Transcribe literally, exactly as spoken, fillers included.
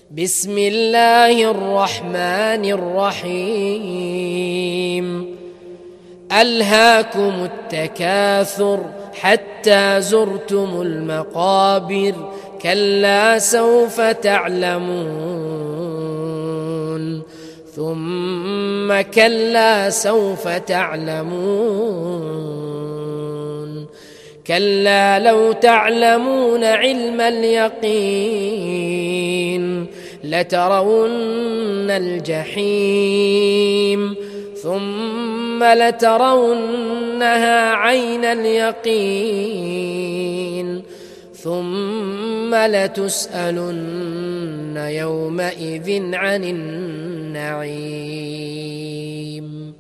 بسم الله الرحمن الرحيم ألهاكم التكاثر حتى زرتم المقابر كلا سوف تعلمون ثم كلا سوف تعلمون كلا لو تعلمون علم اليقين لترون الجحيم ثم لترونها عين اليقين ثم لتسألن يومئذ عن النعيم.